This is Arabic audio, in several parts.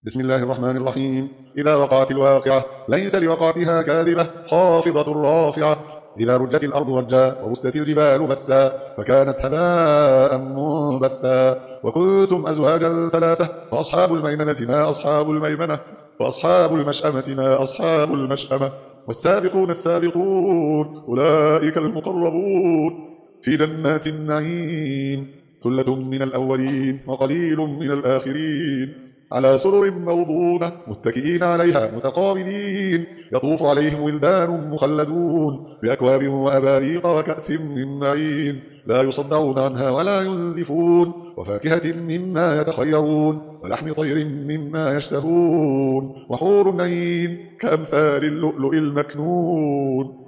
بسم الله الرحمن الرحيم. إذا وقعت الواقعة ليس لوقعتها كاذبة خافضة رافعة. إذا رجت الأرض رجا وبست الجبال بسا فكانت هباء منبثا. وكنتم أزواجا ثلاثة فأصحاب الميمنة ما أصحاب الميمنة وأصحاب المشأمة ما أصحاب المشأمة. والسابقون السابقون أولئك المقربون في جنات النعيم. ثلة من الأولين وقليل من الآخرين على سرر موضونة متكئين عليها متقابلين. يطوف عليهم ولدان مخلدون بأكواب وأباريق وكأس من معين لا يصدعون عنها ولا ينزفون. وفاكهة مما يتخيرون ولحم طير مما يشتهون. وحور عين كأمثال اللؤلؤ المكنون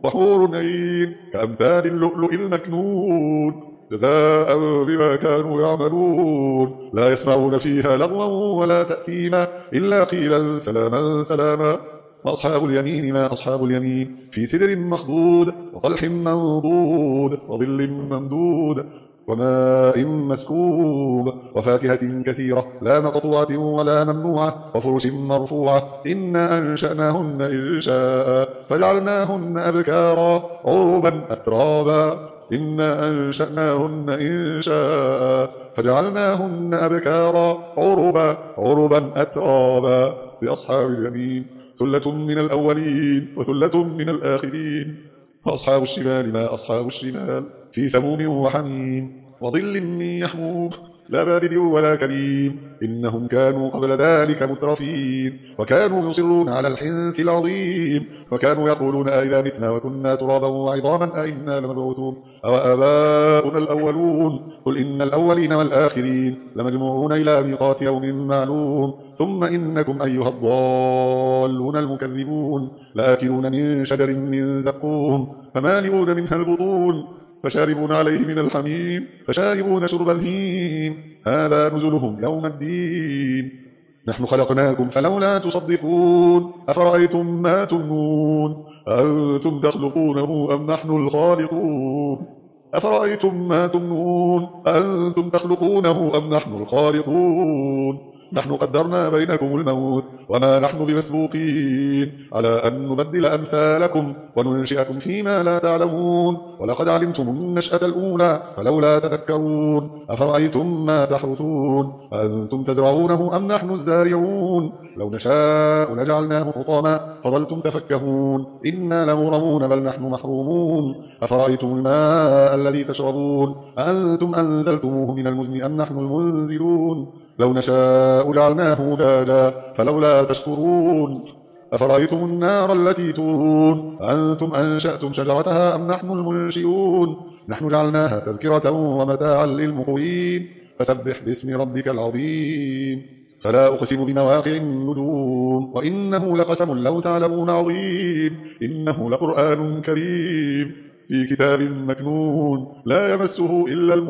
جزاء بما كانوا يعملون. لا يسمعون فيها لغوا ولا تأثيما إلا قيلا سلاما سلاما. وأصحاب اليمين ما أصحاب اليمين في سدر مخضود وطلح منضود وظل ممدود وماء مسكوب وفاكهة كثيرة لا مقطوعة ولا ممنوعة وفرش مرفوعة. إنا أنشأناهن إنشاء فجعلناهن أبكارا عربا أترابا. إنا أنشأناهن إنشاء فجعلناهن أبكارا عربا أترابا. لأصحاب اليمين ثلة من الأولين وثلة من الآخرين. وأصحاب الشمال ما أصحاب الشمال في سموم وحميم وظل من يحموم لا بارد ولا كريم. إنهم كانوا قبل ذلك مترفين وكانوا يصرون على الحنث العظيم. وكانوا يقولون أئذا متنا وكنا ترابا وعظاما أئنا لمبعوثون أو آباؤنا الأولون. قل إن الأولين والآخرين لمجموعون إلى ميقات يوم معلوم. ثم إنكم أيها الضالون المكذبون لآكلون من شجر من زقوم فمالئون منها البطون فشاربون عليه من الحميم فشاربون شرب الهيم هذا نزلهم يوم الدين. نحن خلقناكم فلولا تصدقون. أفرأيتم ما تمنون أنتم تخلقونه أم نحن الخالقون نحن قدرنا بينكم الموت وما نحن بمسبوقين على أن نبدل أمثالكم وننشئكم فيما لا تعلمون. ولقد علمتم النشأة الأولى فلولا تذكرون. أفرأيتم ما تحرثون أنتم تزرعونه أم نحن الزارعون لو نشاء لجعلناه حطاما فظلتم تفكهون. إنا لمغرمون بل نحن محرومون. أفرأيتم الماء الذي تشربون أنتم أنزلتموه من المزن أم نحن المنزلون لو نشاء جعلناه أجاجا فلولا تشكرون. أفرأيتم النار التي تورون أنتم أنشأتم شجرتها أم نحن المنشئون نحن جعلناها تذكرة ومتاعا للمقوين. فسبح باسم ربك العظيم. فلا أقسم بمواقع النجوم وإنه لقسم لو تعلمون عظيم. إنه لقرآن كريم في كتاب مكنون لا يمسه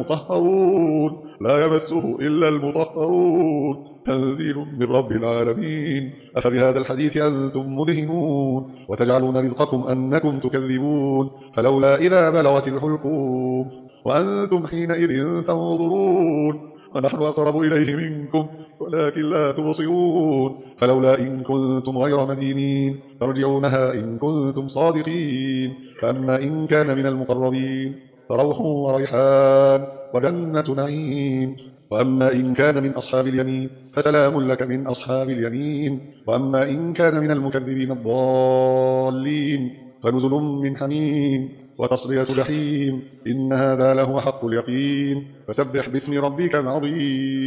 إلا المطهرون تنزيل من رب العالمين. أفبهذا الحديث أنتم مدهنون وتجعلون رزقكم أنكم تكذبون. فلولا إذا بلغت الحلقوم وأنتم حينئذ تنظرون ونحن أقرب إليه منكم ولكن لا تبصرون. فلولا إن كنتم غير مدينين ترجعونها إن كنتم صادقين. فأما إن كان من المقربين فروح وريحان وجنة نعيم. وأما إن كان من أصحاب اليمين فسلام لك من أصحاب اليمين. وأما إن كان من المكذبين الضالين فنزل من حميم وتصلية جحيم. إن هذا لهو حق اليقين. فسبح باسم ربك العظيم.